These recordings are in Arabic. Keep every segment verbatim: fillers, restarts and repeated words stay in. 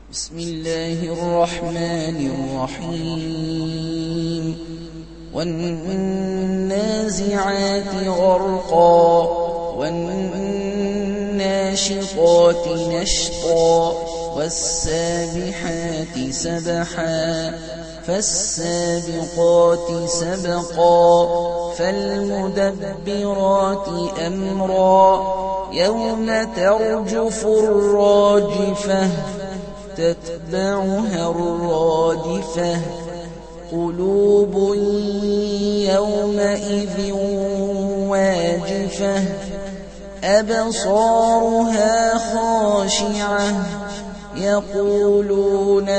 بسم الله الرحمن الرحيم والنازعات غرقا والناشطات نشطا والسابحات سبحا فالسابقات سبقا فالمدبرات أمرا يوم ترجف الراجفة تتبعها الرادفة قلوب يومئذ واجفة أبصارها خاشعة يقولون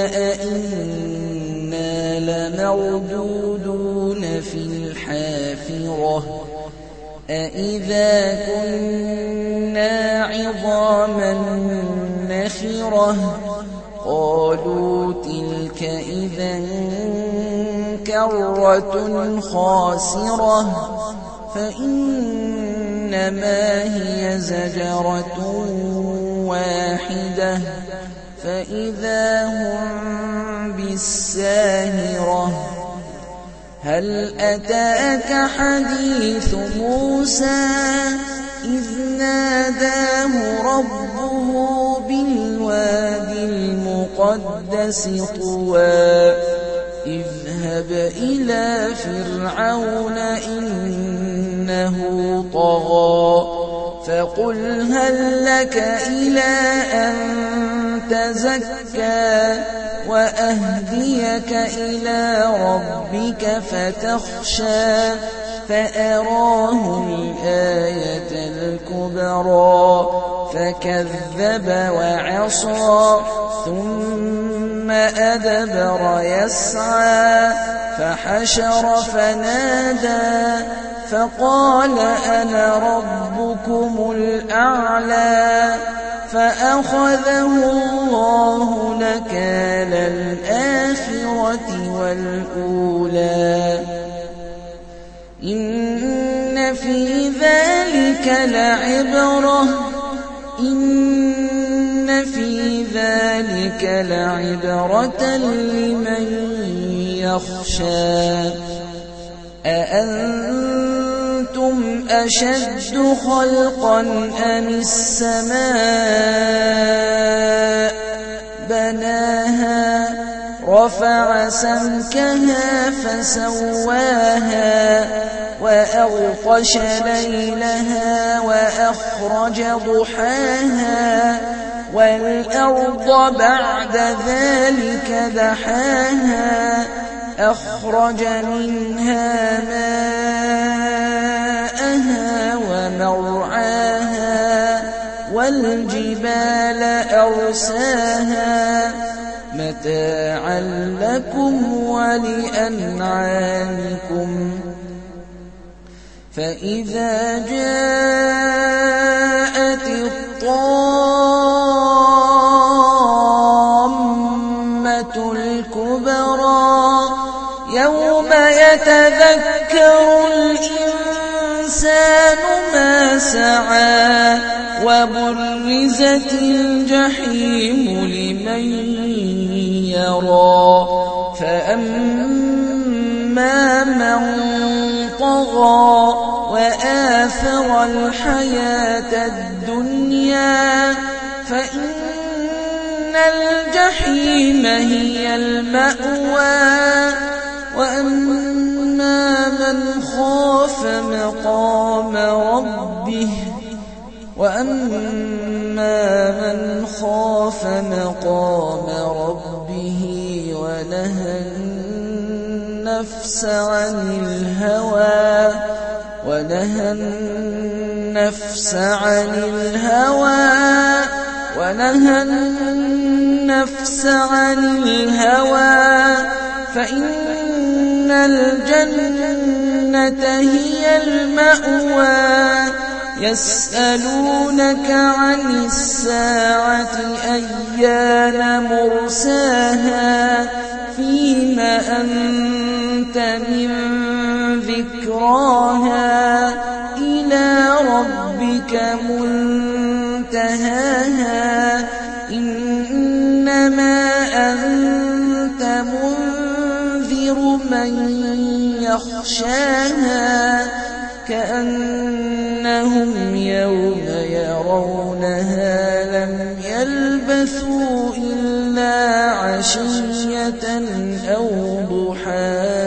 أئنا لمردودون في الحافرة أئذا كنا عظاما نخرة قالوا تلك إذا كرة خاسرة فإنما هي زجرة واحدة فإذا هم بالساهرة هل أتاك حديث موسى إذ ناداه ربه بالوادي المقدس طوى اذهب إلى فرعون إنه طغى فقل هل لك إلى أن تزكى وأهديك إلى ربك فتخشى فأراه الآية الكبرى فكذب وعصى ثم أدبر يسعى فحشر فنادى فقال أنا ربكم الأعلى فأخذه الله نكال الآخرة والأولى إن في ذلك لعبرة إن في ذلك لعبرة لمن يخشى أأنتم أشد خلقا أم السماء بناها رفع سمكها فسواها وأغطش ليلها وأخرج ضحاها والأرض بعد ذلك دحاها أخرج منها ماءها ومرعاها والجبال أرساها متاعا لكم ولأنعامكم فإذا جاءت الطامة الكبرى يوم يتذكر الإنسان ما سعى وبرزت الجحيم لمن يرى فأما من طغى وآثر الحياة الدنيا فإن الجحيم هي المأوى وأما من خاف مقام ربه وأما من خاف مقام ربه ونهى النفس عن الهوى ونهى النفس عن الهوى ونهى النفس عن الهوى فإن الجنة هي المأوى يسألونك عن الساعة أيان مرساها فيما أنت من ذكراها إلى ربك منتهاها إنما من يخشاها كأنهم يوم يرونها لم يلبثوا إلا عشية أو ضحاها.